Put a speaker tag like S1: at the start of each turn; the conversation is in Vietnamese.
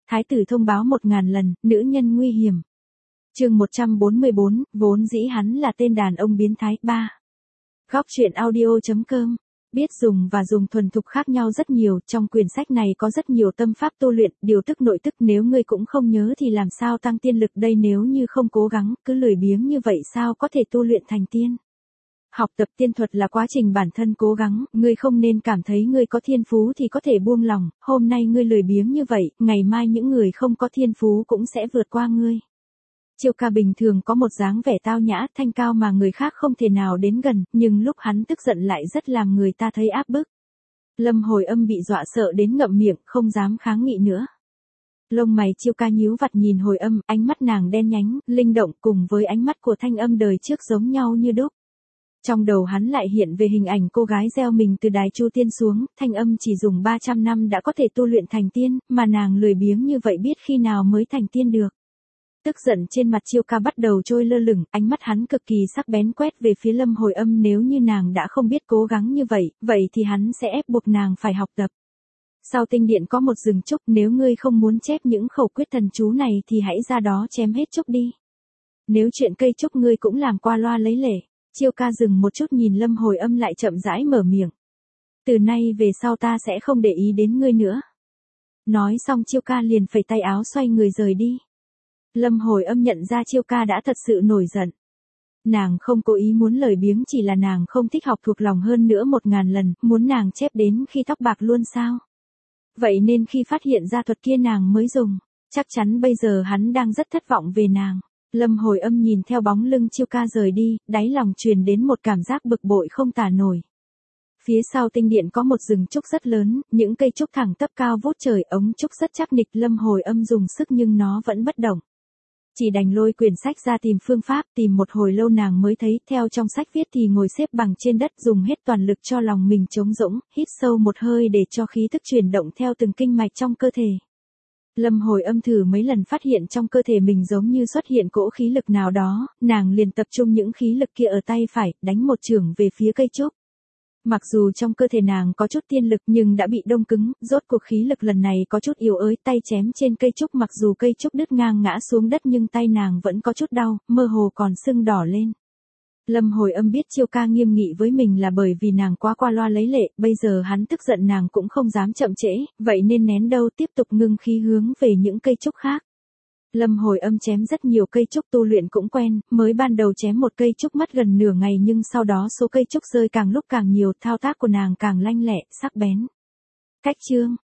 S1: Thái tử thông báo 1000 lần, nữ nhân nguy hiểm. Chương 144, vốn dĩ hắn là tên đàn ông biến thái. 3. Góc truyện audio.com. Biết dùng và dùng thuần thục khác nhau rất nhiều, trong quyển sách này có rất nhiều tâm pháp tu luyện, điều tức nội tức, nếu ngươi cũng không nhớ thì làm sao tăng tiên lực đây, nếu như không cố gắng, cứ lười biếng như vậy sao có thể tu luyện thành tiên. Học tập tiên thuật là quá trình bản thân cố gắng, ngươi không nên cảm thấy ngươi có thiên phú thì có thể buông lòng, hôm nay ngươi lười biếng như vậy, ngày mai những người không có thiên phú cũng sẽ vượt qua ngươi. Chiêu Ca bình thường có một dáng vẻ tao nhã, thanh cao mà người khác không thể nào đến gần, nhưng lúc hắn tức giận lại rất làm người ta thấy áp bức. Lâm Hồi Âm bị dọa sợ đến ngậm miệng, không dám kháng nghị nữa. Lông mày Chiêu Ca nhíu vặt nhìn Hồi Âm, ánh mắt nàng đen nhánh, linh động cùng với ánh mắt của Thanh Âm đời trước giống nhau như đúc. Trong đầu hắn lại hiện về hình ảnh cô gái gieo mình từ đài Chu Tiên xuống, Thanh Âm chỉ dùng 300 năm đã có thể tu luyện thành tiên, mà nàng lười biếng như vậy biết khi nào mới thành tiên được. Tức giận trên mặt Chiêu Ca bắt đầu trôi lơ lửng, ánh mắt hắn cực kỳ sắc bén quét về phía Lâm Hồi Âm, nếu như nàng đã không biết cố gắng như vậy, vậy thì hắn sẽ ép buộc nàng phải học tập. Sau tinh điện có một rừng trúc, nếu ngươi không muốn chép những khẩu quyết thần chú này thì hãy ra đó chém hết trúc đi. Nếu chuyện cây trúc ngươi cũng làm qua loa lấy lệ. Chiêu Ca dừng một chút nhìn Lâm Hồi Âm lại chậm rãi mở miệng. Từ nay về sau ta sẽ không để ý đến ngươi nữa. Nói xong Chiêu Ca liền phẩy tay áo xoay người rời đi. Lâm Hồi Âm nhận ra Chiêu Ca đã thật sự nổi giận. Nàng không cố ý muốn lười biếng, chỉ là nàng không thích học thuộc lòng, hơn nữa 1000 lần, muốn nàng chép đến khi tóc bạc luôn sao. Vậy nên khi phát hiện ra thuật kia nàng mới dùng, chắc chắn bây giờ hắn đang rất thất vọng về nàng. Lâm Hồi Âm nhìn theo bóng lưng Chiêu Ca rời đi, đáy lòng truyền đến một cảm giác bực bội không tả nổi. Phía sau tinh điện có một rừng trúc rất lớn, những cây trúc thẳng tắp cao vút trời, ống trúc rất chắc nịch, Lâm Hồi Âm dùng sức nhưng nó vẫn bất động. Chỉ đành lôi quyển sách ra tìm phương pháp, tìm một hồi lâu nàng mới thấy, theo trong sách viết thì ngồi xếp bằng trên đất, dùng hết toàn lực cho lòng mình trống rỗng, hít sâu một hơi để cho khí tức chuyển động theo từng kinh mạch trong cơ thể. Lâm Hồi Âm thử mấy lần phát hiện trong cơ thể mình giống như xuất hiện cỗ khí lực nào đó, nàng liền tập trung những khí lực kia ở tay phải, đánh một chưởng về phía cây trúc. Mặc dù trong cơ thể nàng có chút tiên lực nhưng đã bị đông cứng, rốt cuộc khí lực lần này có chút yếu ớt, tay chém trên cây trúc, mặc dù cây trúc đứt ngang ngã xuống đất nhưng tay nàng vẫn có chút đau, mơ hồ còn sưng đỏ lên. Lâm Hồi Âm biết Chiêu Ca nghiêm nghị với mình là bởi vì nàng quá qua loa lấy lệ, bây giờ hắn tức giận nàng cũng không dám chậm trễ, vậy nên nén đâu tiếp tục ngưng khí hướng về những cây trúc khác. Lâm Hồi Âm chém rất nhiều cây trúc, tu luyện cũng quen, mới ban đầu chém một cây trúc mất gần nửa ngày nhưng sau đó số cây trúc rơi càng lúc càng nhiều, thao tác của nàng càng lanh lẹ, sắc bén. Cách chương